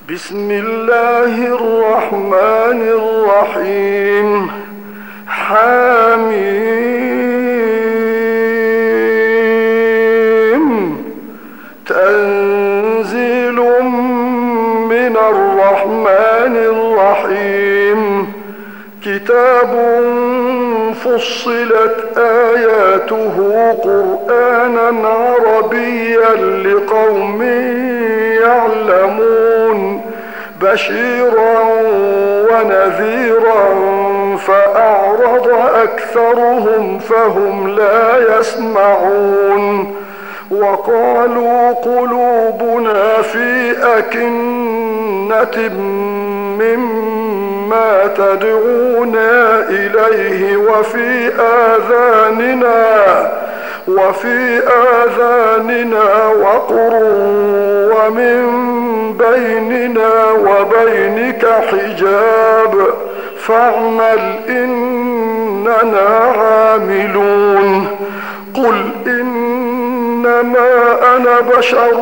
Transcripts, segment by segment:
بسم الله الرحمن الرحيم. حميم. تنزيل من الرحمن الرحيم. كتاب فصلت آياته قرآنا عربيا لقوم يعلمون بشيرا ونذيرا فأعرض أكثرهم فهم لا يسمعون وقالوا قلوبنا في أكنة مما تدعونا إليه وفي آذاننا وقر ومن بيننا وبينك حجاب فاعمل إننا عاملون. قل إنما أنا بشر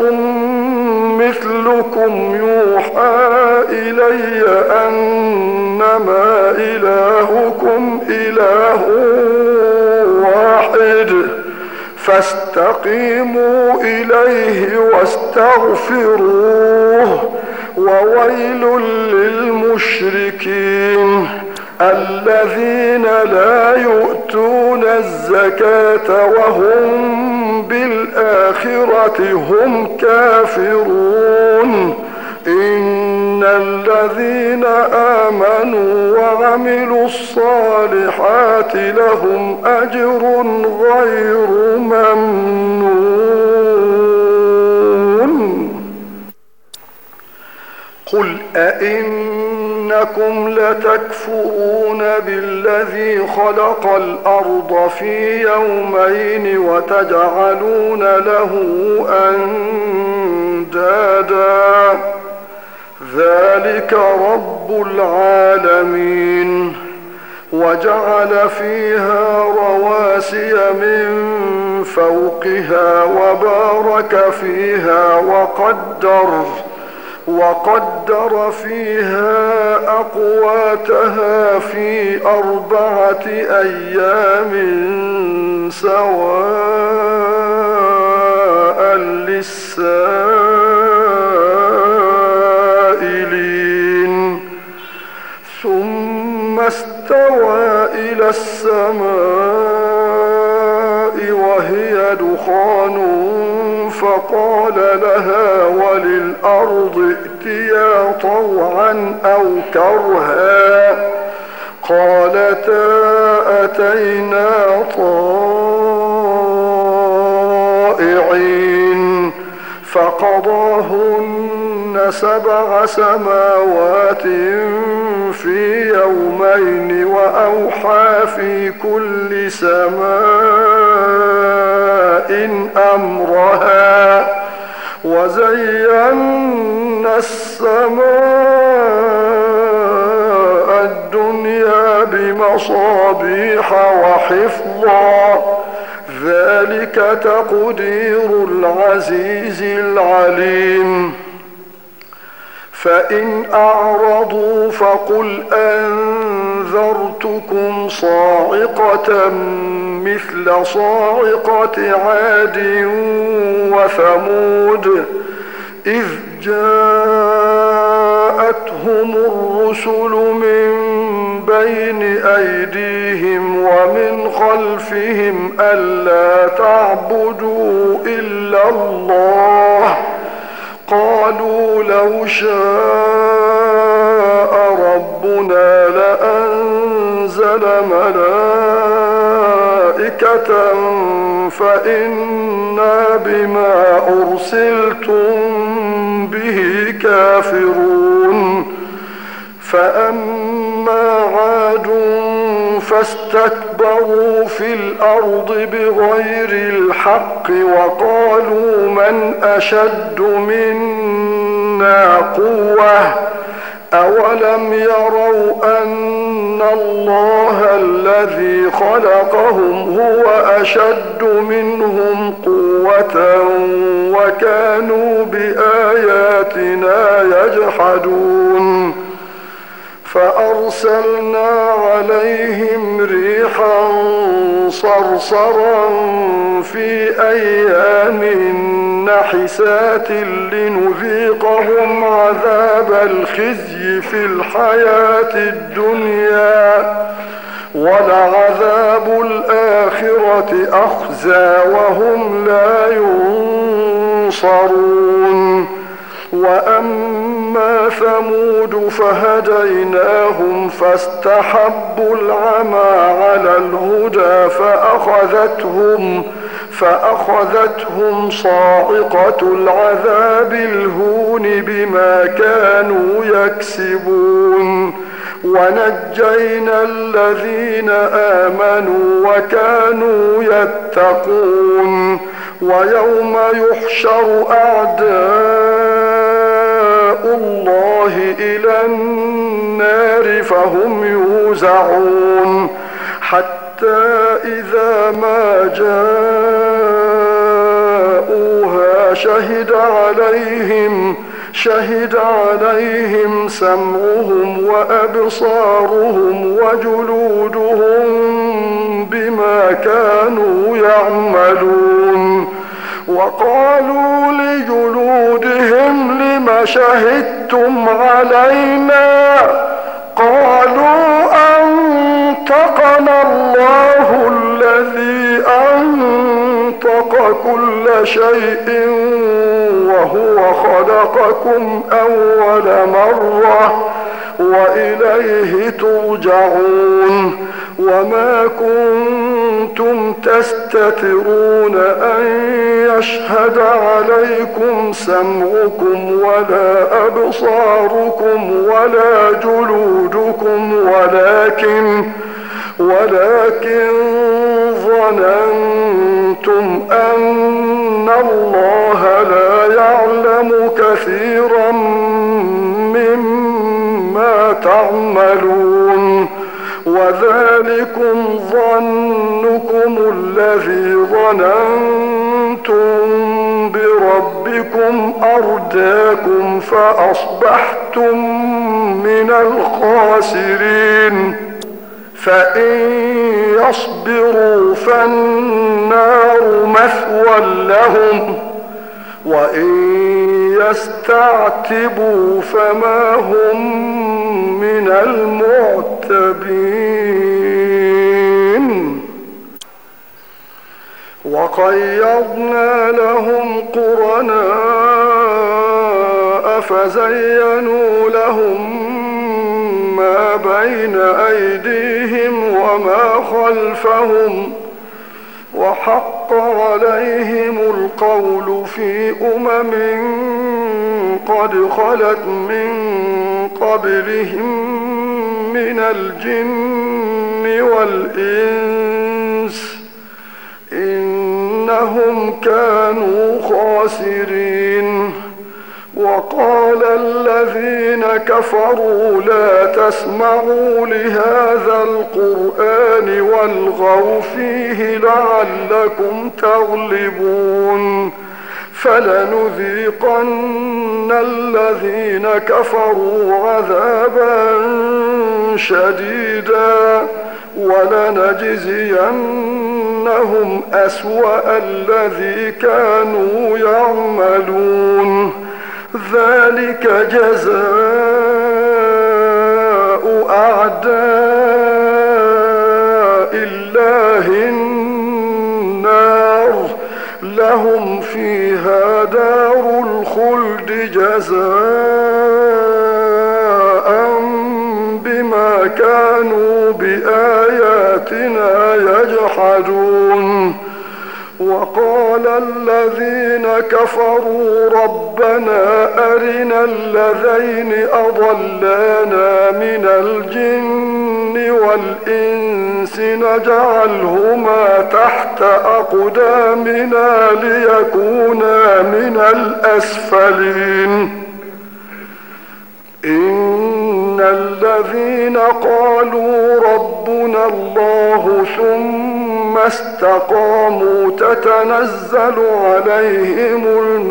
مثلكم يوحى إلي أنما إلهكم إله واحد فاستقيموا إليه واستغفروه وويل للمشركين الذين لا يؤتون الزكاة وهم بالآخرة هم كافرون. إن الذين آمنوا وعملوا الصالحات لهم أجر غير ممنون. قل أئنكم لتكفرون بالذي خلق الأرض في يومين وتجعلون له أندادا ذلك رب العالمين. وجعل فيها رواسي من فوقها وبارك فيها وقدر فيها أقواتها في 4 أيام سواء للسائلين. ثم استوى إلى السماء وهي دخان فقال لها وللأرض ائتيا طوعا أو كرها قالتا أتينا طائعين فقضاهن 7 سماوات في يومين وأوحى في كل سماء أمرها وزينا السماء الدنيا بمصابيح وحفظا ذلك تقدير العزيز العليم. فإن أعرضوا فقل أنذرتكم صاعقة مثل صاعقة عاد وثمود إذ جاءتهم الرسل من بين أيديهم ومن خلفهم ألا تعبدوا إلا الله قالوا لو شاء ربنا لأنزل ملائكة فإنا بما أرسلتم به كافرون. فأما عاد فاستكبروا في الأرض بغير الحق وقالوا من أشد منا قوة أولم يروا أن الله الذي خلقهم هو أشد منهم قوة وكانوا بآياتنا يجحدون فأرسلنا عليهم ريحا صرصرا في أيام نحسات لنذيقهم عذاب الخزي في الحياة الدنيا ولعذاب الآخرة أخزى وهم لا ينصرون وأما ثمود فهديناهم فاستحبوا العمى على الهدى فأخذتهم صاعقة العذاب الهون بما كانوا يكسبون ونجينا الذين آمنوا وكانوا يتقون ويوم يحشر أعداء الله إلى النار فهم يوزعون حتى إذا ما جاءوها شهد عليهم سمعهم وأبصارهم وجلودهم بما كانوا يعملون وقالوا لجلودهم لم شهدتم علينا قالوا أنطقنا الله الذي أنطق كل شيء وهو خلقكم أول مرة وإليه ترجعون وما كنتم تستترون أن يشهد عليكم سمعكم ولا أبصاركم ولا جلودكم ولكن ظننتم أن الله لا يعلم كثيرا مما تعملون وذلكم ظنكم الذي ظننتم بربكم أرداكم فأصبحتم من الخاسرين فإن يصبروا فالنار مثوى لهم وإن يستعتبوا فما هم من المعتبين وقيضنا لهم قرناء فزينوا لهم ما بين أيديهم وما خلفهم وحق عليهم القول في قد خلت من قبلهم من الجن والإنس إنهم كانوا خاسرين وقال الذين كفروا لا تسمعوا لهذا القرآن والغوا فيه لعلكم تغلبون فلنذيقن الذين كفروا عذابا شديدا ولنجزينهم أسوأ الذي كانوا يعملون ذلك جزاء أعداء الله النار لهم فيها دار الخلد جزاء بما كانوا بآياتنا يجحدون وقال الذين كفروا ربنا أرنا الذين أضلانا من الجن والإنس نجعلهما تحت أقدامنا ليكونا من الأسفلين إن الذين قالوا ربنا الله ثم استقاموا تتنزل عليهم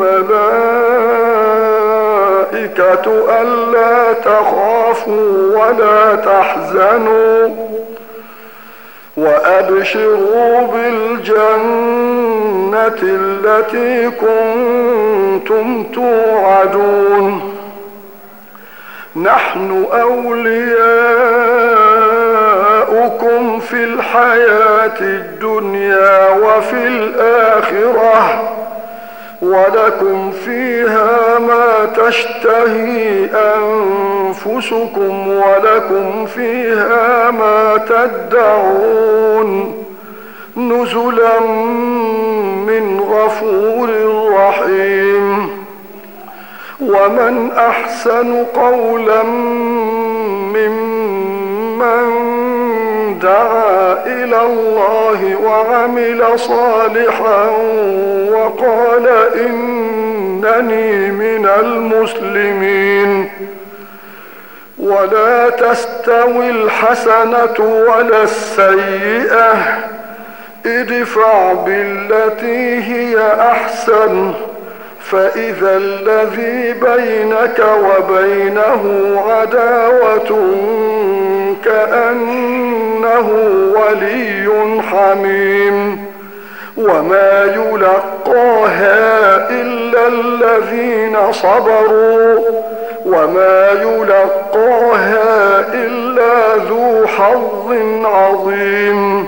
الملائكة ألا تخافوا ولا تحزنوا وأبشروا بالجنة التي كنتم توعدون نحن أولياؤكم في الحياة الدنيا وفي الآخرة ولكم فيها ما تشتهي أنفسكم ولكم فيها ما تدعون نزلا من غفور رحيم ومن أحسن قولا ممن دعا إلى الله وعمل صالحا وقال إنني من المسلمين ولا تستوي الحسنة ولا السيئة ادفع بالتي هي أحسن فإذا الذي بينك وبينه عداوة كأنه ولي حميم وما يلقاها إلا الذين صبروا وما يلقاها إلا ذو حظ عظيم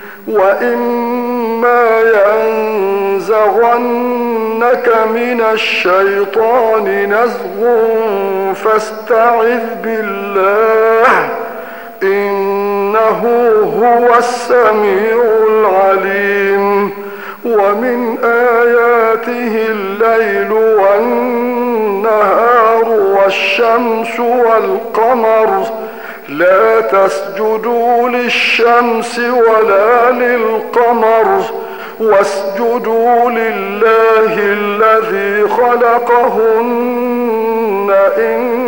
وإما ينزغنك من الشيطان نزغ فاستعذ بالله إنه هو السميع العليم ومن آياته الليل والنهار والشمس والقمر لا تسجدوا للشمس ولا للقمر واسجدوا لله الذي خلقهن إن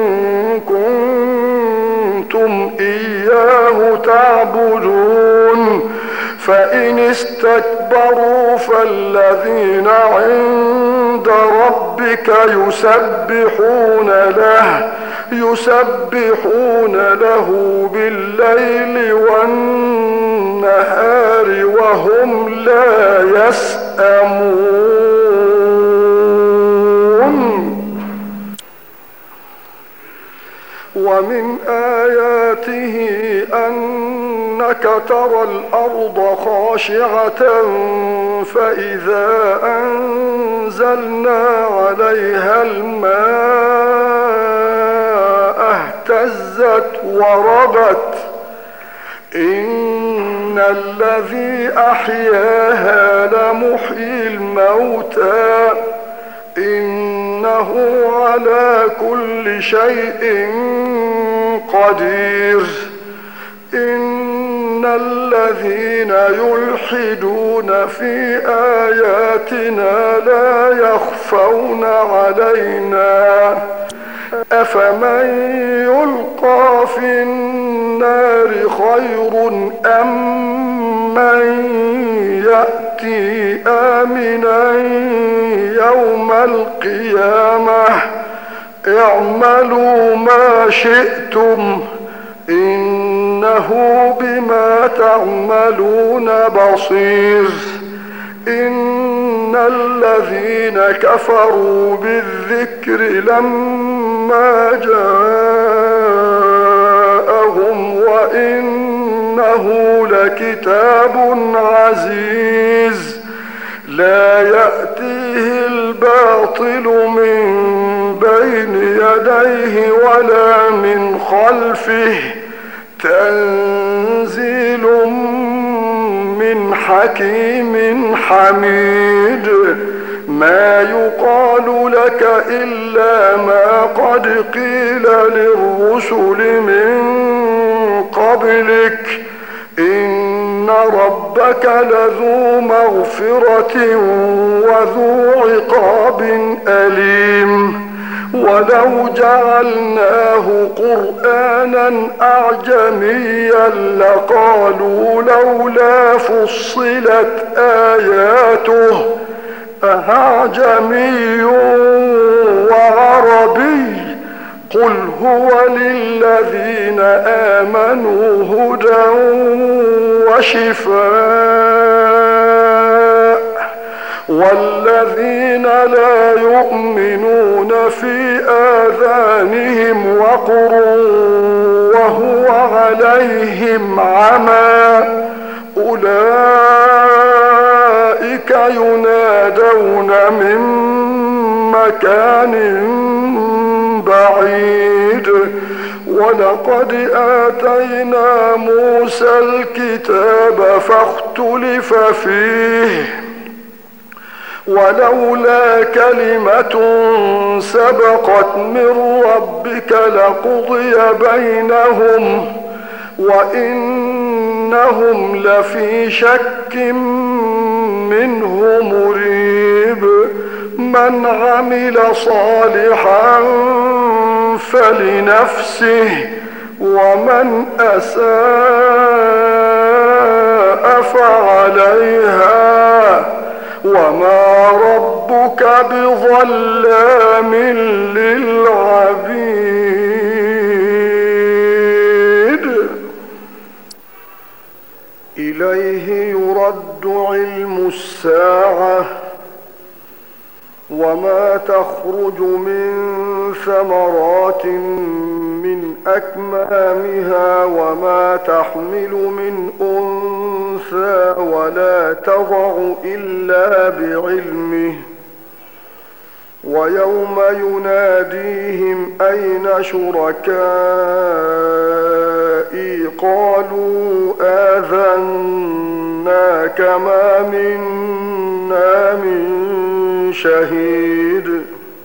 كنتم إياه تعبدون فإن استكبروا فالذين عند ربك يسبحون له بالليل والنهار وهم لا يسأمون ومن آياته أنك ترى الأرض خاشعة فإذا أنزلنا عليها الماء اهتزت وربت إن الذي أحياها لمحيي الموتى إنه على كل شيء قدير إن الذين يلحدون في آياتنا لا يخفون علينا أفمن يلقى في النار خير أم من يأتي آمنا يوم القيامة اعملوا ما شئتم إنه بما تعملون بصير إن الذين كفروا بالذكر لما جاءهم وإنه لكتاب عزيز لا يأتيه الباطل من بين يديه ولا من خلفه تنزيل من حكيم حميد ما يقال لك إلا ما قد قيل للرسل من قبلك إن ربك لذو مغفرة وذو عقاب أليم ولو جعلناه قرآنا أعجميا لقالوا لولا فصلت آياته أعجمي وعربي قل هو للذين آمنوا هدى وشفاء والذين لا يؤمنون في آذانهم وقر وهو عليهم عمى أولئك ينادون من مكان بعيد ولقد آتينا موسى الكتاب فاختلف فيه ولولا كلمة سبقت من ربك لقضي بينهم وإنهم لفي شك منه مريب من عمل صالحا فلنفسه ومن أساء فعليها وما ربك بظلام للعبيد إليه يرد علم الساعة وما تخرج من ثمرات من أكمامها وما تحمل من أنثى ولا تضع إلا بعلمه ويوم يناديهم أين شركائي قالوا آذناك ما منا من شهيد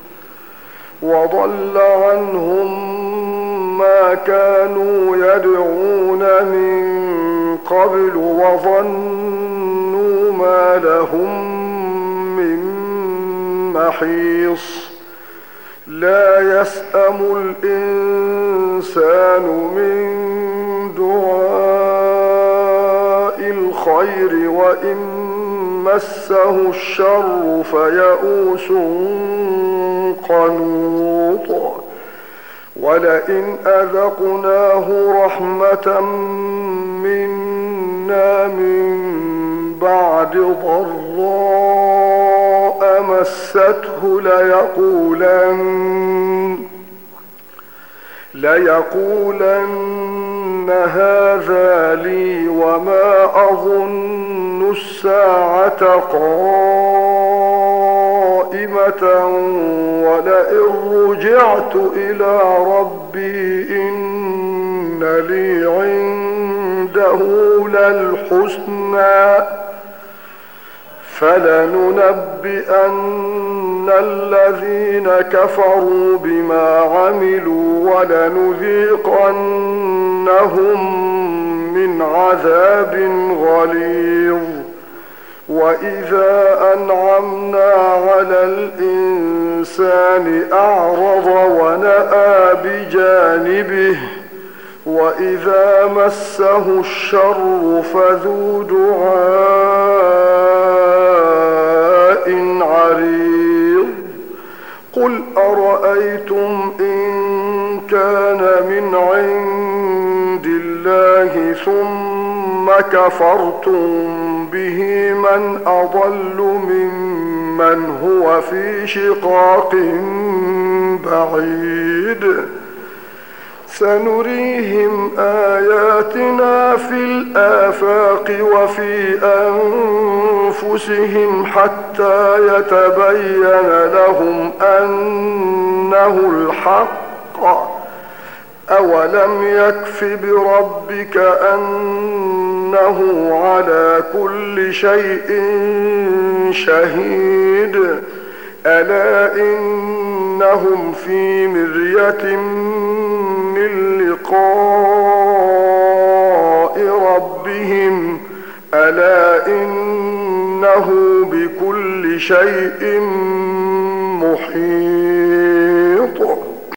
وضل عنهم ما كانوا يدعون من قبل وظنوا ما لهم من محيص لا يسأم الإنسان من دعاء الخير وإن مسه الشر فيئوس قنوط ولئن أذقناه رحمة منا من بعد ضراء مسته ليقولن هذا لي وما أظن الساعة قائمة ولئن رجعت إلى ربي إن لي عنده للحسنى فلننبئن الذين كفروا بما عملوا ولنذيقنهم من عذاب غليظ وإذا أنعمنا على الإنسان أعرض ونأى بجانبه وإذا مسه الشر فذو دعاء عريض قل أرأيتم إن كان من عند الله ثم كفرتم به من أضل ممن هو في شقاق بعيد سنريهم آياتنا في الآفاق وفي أنفسهم حتى يتبين لهم أنه الحق أولم يكف بربك أنه على كل شيء شهيد ألا إنهم في مرية من لقاء ربهم ألا إنه بكل شيء محيط